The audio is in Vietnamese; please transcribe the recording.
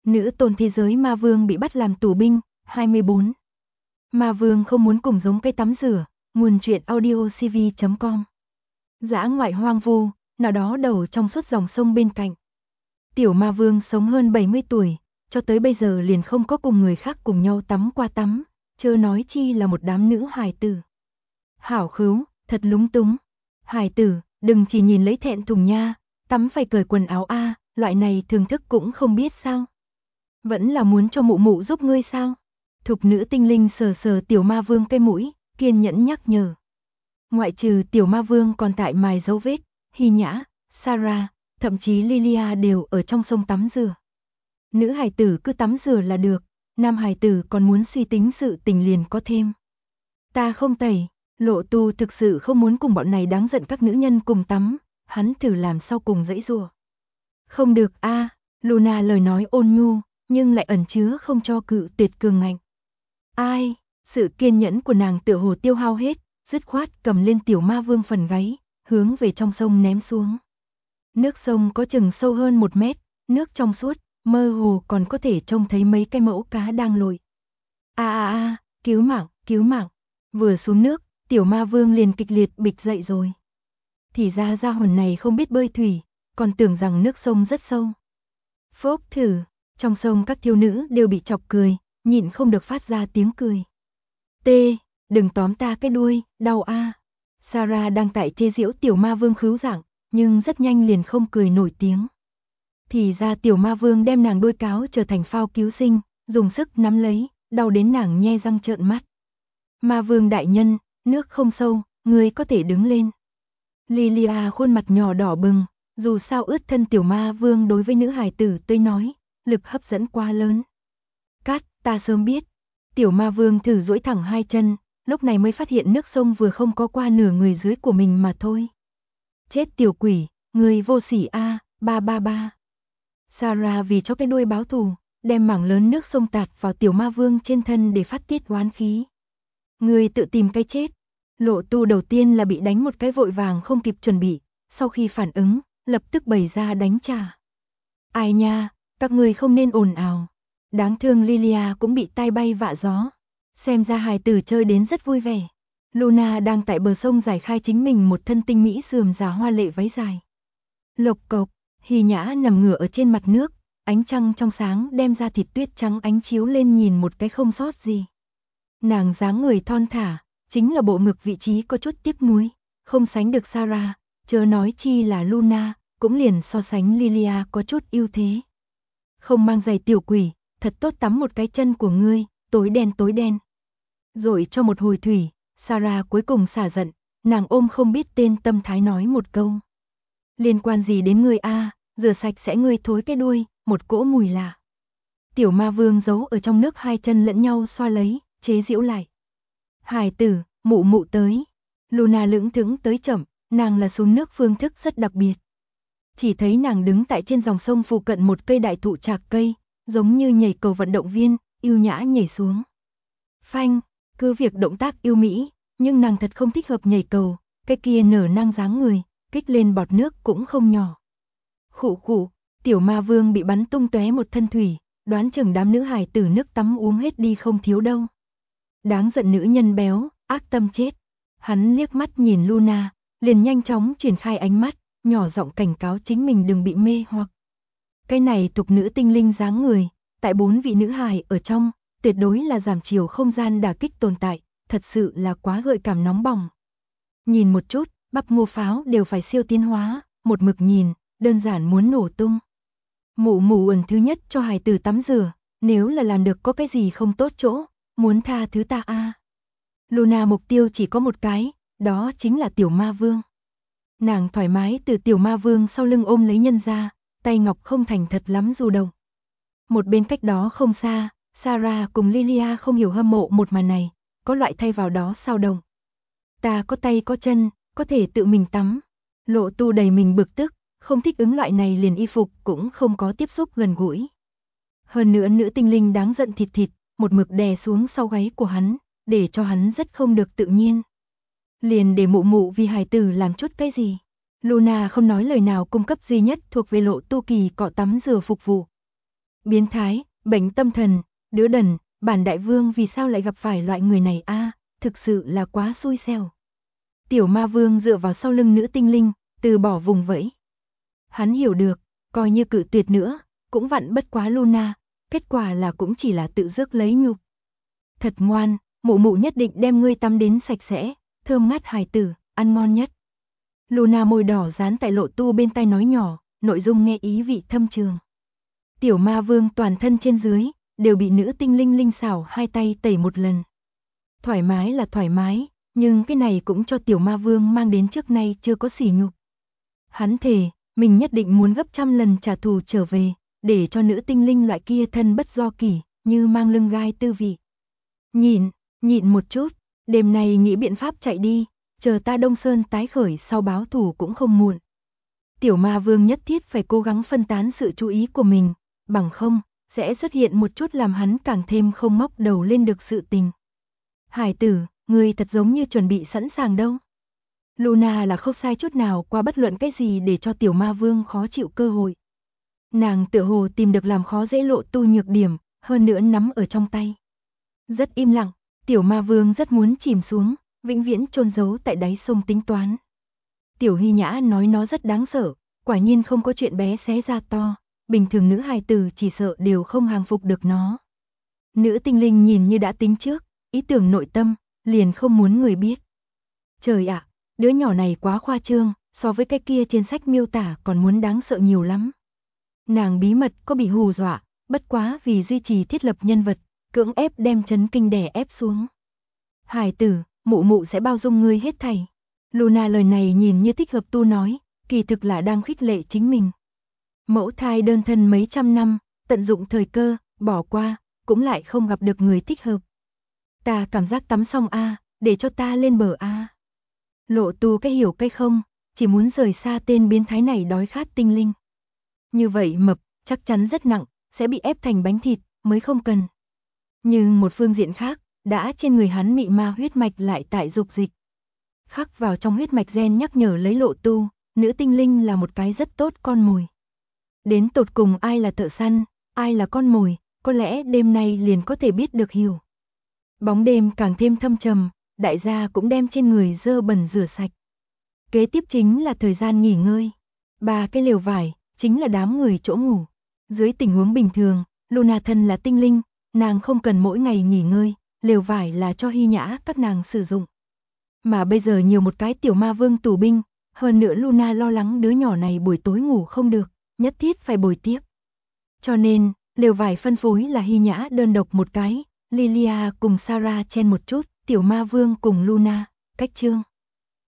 Nữ tôn thế giới ma vương bị bắt làm tù binh, 24. Ma vương không muốn cùng giống cây tắm rửa, nguồn truyện audiocv.com. Dã ngoại hoang vu, nào đó đầu trong suốt dòng sông bên cạnh. Tiểu ma vương sống hơn 70 tuổi, cho tới bây giờ liền không có cùng người khác cùng nhau tắm qua tắm, chớ nói chi là một đám nữ hài tử. Hảo khứu, thật lúng túng. Hài tử, đừng chỉ nhìn lấy thẹn thùng nha, tắm phải cởi quần áo a, loại này thưởng thức cũng không biết sao. Vẫn là muốn cho mụ mụ giúp ngươi sao? Thục nữ tinh linh sờ sờ tiểu ma vương cái mũi, kiên nhẫn nhắc nhở. Ngoại trừ tiểu ma vương còn tại mài dấu vết, Hy Nhã, Sarah, thậm chí Lilia đều ở trong sông tắm rửa. Nữ hài tử cứ tắm rửa là được, nam hài tử còn muốn suy tính sự tình liền có thêm. Ta không tẩy, Lộ Tu thực sự không muốn cùng bọn này đáng giận các nữ nhân cùng tắm, hắn thử làm sau cùng dãy rủa. Không được a, Luna lời nói ôn nhu, nhưng lại ẩn chứa không cho cự tuyệt cường ngạnh. Ai, sự kiên nhẫn của nàng tựa hồ tiêu hao hết, dứt khoát cầm lên tiểu ma vương phần gáy, hướng về trong sông ném xuống. Nước sông có chừng sâu hơn 1 mét, nước trong suốt, mơ hồ còn có thể trông thấy mấy cái mẫu cá đang lội. Cứu mạng, cứu mạng. Vừa xuống nước, tiểu ma vương liền kịch liệt bịch dậy rồi. Thì ra gia hồn này không biết bơi thủy, còn tưởng rằng nước sông rất sâu. Phốc thử, trong sông các thiếu nữ đều bị chọc cười, nhịn không được phát ra tiếng cười. Đừng tóm ta cái đuôi, đau a. Sarah đang tại chê giễu tiểu ma vương khứu dạng, nhưng rất nhanh liền không cười nổi tiếng. Thì ra tiểu ma vương đem nàng đuôi cáo trở thành phao cứu sinh, dùng sức nắm lấy, đau đến nàng nhe răng trợn mắt. Ma vương đại nhân, nước không sâu, ngươi có thể đứng lên. Lilia khuôn mặt nhỏ đỏ bừng, dù sao ướt thân tiểu ma vương đối với nữ hài tử tới nói, lực hấp dẫn quá lớn. Cát, ta sớm biết. Tiểu ma vương thử duỗi thẳng hai chân, lúc này mới phát hiện nước sông vừa không có qua nửa người dưới của mình mà thôi. Chết tiểu quỷ, người vô sỉ a, ba. Sarah vì cho cái đuôi báo thù, đem mảng lớn nước sông tạt vào tiểu ma vương trên thân để phát tiết oán khí. Người tự tìm cái chết. Lộ Tu đầu tiên là bị đánh một cái vội vàng không kịp chuẩn bị, sau khi phản ứng, lập tức bày ra đánh trả. Ai nha, các người không nên ồn ào. Đáng thương Lilia cũng bị tai bay vạ gió. Xem ra hài tử chơi đến rất vui vẻ. Luna đang tại bờ sông giải khai chính mình một thân tinh mỹ rườm rà hoa lệ váy dài. Lộc cộc, Hy Nhã nằm ngửa ở trên mặt nước, ánh trăng trong sáng đem ra thịt tuyết trắng ánh chiếu lên nhìn một cái không sót gì. Nàng dáng người thon thả, chính là bộ ngực vị trí có chút tiếc nuối, không sánh được Sarah, chớ nói chi là Luna, cũng liền so sánh Lilia có chút ưu thế. Không mang giày tiểu quỷ, thật tốt tắm một cái chân của ngươi, tối đen. Rồi cho một hồi thủy, Sarah cuối cùng xả giận, nàng ôm không biết tên tâm thái nói một câu. Liên quan gì đến ngươi a, rửa sạch sẽ ngươi thối cái đuôi, một cỗ mùi lạ. Tiểu ma vương giấu ở trong nước hai chân lẫn nhau xoa lấy, chế giễu lại. Hài tử, mụ tới. Luna lững thững tới chậm, nàng là xuống nước phương thức rất đặc biệt. Chỉ thấy nàng đứng tại trên dòng sông phụ cận một cây đại thụ trạc cây, giống như nhảy cầu vận động viên, yêu nhã nhảy xuống. Phanh, cứ việc động tác yêu mỹ, nhưng nàng thật không thích hợp nhảy cầu, cái kia nở nang dáng người, kích lên bọt nước cũng không nhỏ. Khụ, tiểu ma vương bị bắn tung tóe một thân thủy, đoán chừng đám nữ hài tử nước tắm uống hết đi không thiếu đâu. Đáng giận nữ nhân béo, ác tâm chết. Hắn liếc mắt nhìn Luna, liền nhanh chóng triển khai ánh mắt, nhỏ giọng cảnh cáo chính mình đừng bị mê hoặc. Cái này tục nữ tinh linh dáng người, tại 4 vị nữ hài ở trong, tuyệt đối là giảm chiều không gian đả kích tồn tại, thật sự là quá gợi cảm nóng bỏng. Nhìn một chút, bắp ngô pháo đều phải siêu tiến hóa, một mực nhìn, đơn giản muốn nổ tung. Mụ ẩn thứ nhất cho hài tử tắm rửa, nếu là làm được có cái gì không tốt chỗ, muốn tha thứ ta a. Luna mục tiêu chỉ có một cái, đó chính là tiểu ma vương. Nàng thoải mái từ tiểu ma vương sau lưng ôm lấy nhân ra, tay ngọc không thành thật lắm dù đồng. Một bên cách đó không xa, Sarah cùng Lilia không hiểu hâm mộ một màn này, có loại thay vào đó sao đồng. Ta có tay có chân, có thể tự mình tắm. Lộ Tu đầy mình bực tức, không thích ứng loại này liền y phục cũng không có tiếp xúc gần gũi. Hơn nữa nữ tinh linh đáng giận thịt, một mực đè xuống sau gáy của hắn, để cho hắn rất không được tự nhiên. Liền để mụ vì hài tử làm chút cái gì. Luna không nói lời nào cung cấp duy nhất thuộc về Lộ Tu kỳ cọ tắm rửa phục vụ. biến thái, bệnh tâm thần, đứa đần, bản đại vương vì sao lại gặp phải loại người này a, thực sự là quá xui xẻo. Tiểu ma vương dựa vào sau lưng nữ tinh linh, từ bỏ vùng vẫy. Hắn hiểu được, coi như cự tuyệt nữa, cũng vặn bất quá Luna, kết quả là cũng chỉ là tự rước lấy nhục. Thật ngoan, mụ mụ nhất định đem ngươi tắm đến sạch sẽ, thơm ngát hài tử, ăn ngon nhất. Luna môi đỏ dán tại Lộ Tu bên tai nói nhỏ, nội dung nghe ý vị thâm trường. Tiểu ma vương toàn thân trên dưới, đều bị nữ tinh linh linh xảo hai tay tẩy một lần. Thoải mái là thoải mái, nhưng cái này cũng cho tiểu ma vương mang đến trước nay chưa có sỉ nhục. Hắn thề, mình nhất định muốn gấp trăm lần trả thù trở về, để cho nữ tinh linh loại kia thân bất do kỷ, như mang lưng gai tư vị. Nhịn một chút, đêm nay nghĩ biện pháp chạy đi, chờ ta Đông Sơn tái khởi sau báo thù cũng không muộn. Tiểu ma vương nhất thiết phải cố gắng phân tán sự chú ý của mình, bằng không, sẽ xuất hiện một chút làm hắn càng thêm không ngóc đầu lên được sự tình. Hải tử, ngươi thật giống như chuẩn bị sẵn sàng đâu. Luna là không sai chút nào qua bất luận cái gì để cho tiểu ma vương khó chịu cơ hội. Nàng tựa hồ tìm được làm khó dễ Lộ Tu nhược điểm, hơn nữa nắm ở trong tay. Rất im lặng, tiểu ma vương rất muốn chìm xuống, vĩnh viễn chôn giấu tại đáy sông tính toán. Tiểu Hy Nhã nói nó rất đáng sợ, quả nhiên không có chuyện bé xé ra to, bình thường nữ hài tử chỉ sợ đều không hàng phục được nó. Nữ tinh linh nhìn như đã tính trước, ý tưởng nội tâm, liền không muốn người biết. Trời ạ, đứa nhỏ này quá khoa trương, so với cái kia trên sách miêu tả còn muốn đáng sợ nhiều lắm. Nàng bí mật có bị hù dọa, bất quá vì duy trì thiết lập nhân vật, cưỡng ép đem chấn kinh đè ép xuống. Hải tử, mụ mụ sẽ bao dung ngươi hết thảy. Luna lời này nhìn như thích hợp tu nói, kỳ thực là đang khích lệ chính mình. Mẫu thai đơn thân mấy trăm năm, tận dụng thời cơ, bỏ qua, cũng lại không gặp được người thích hợp. Ta cảm giác tắm xong a, để cho ta lên bờ a. Lộ Tu cái hiểu cái không, chỉ muốn rời xa tên biến thái này đói khát tinh linh. Như vậy mập, chắc chắn rất nặng, sẽ bị ép thành bánh thịt, mới không cần. Nhưng một phương diện khác, đã trên người hắn mị ma huyết mạch lại tại dục dịch. Khắc vào trong huyết mạch gen nhắc nhở lấy Lộ Tu, nữ tinh linh là một cái rất tốt con mồi. Đến tột cùng ai là thợ săn, ai là con mồi, có lẽ đêm nay liền có thể biết được hiểu. Bóng đêm càng thêm thâm trầm, đại gia cũng đem trên người dơ bẩn rửa sạch. Kế tiếp chính là thời gian nghỉ ngơi. 3 cái lều vải, chính là đám người chỗ ngủ. Dưới tình huống bình thường, Luna thân là tinh linh, nàng không cần mỗi ngày nghỉ ngơi, lều vải là cho Hy Nhã các nàng sử dụng. Mà bây giờ nhiều một cái tiểu ma vương tù binh, hơn nữa Luna lo lắng đứa nhỏ này buổi tối ngủ không được, nhất thiết phải bồi tiếp. Cho nên, lều vải phân phối là Hy Nhã đơn độc một cái, Lilia cùng Sarah chen một chút, tiểu ma vương cùng Luna, cách chương.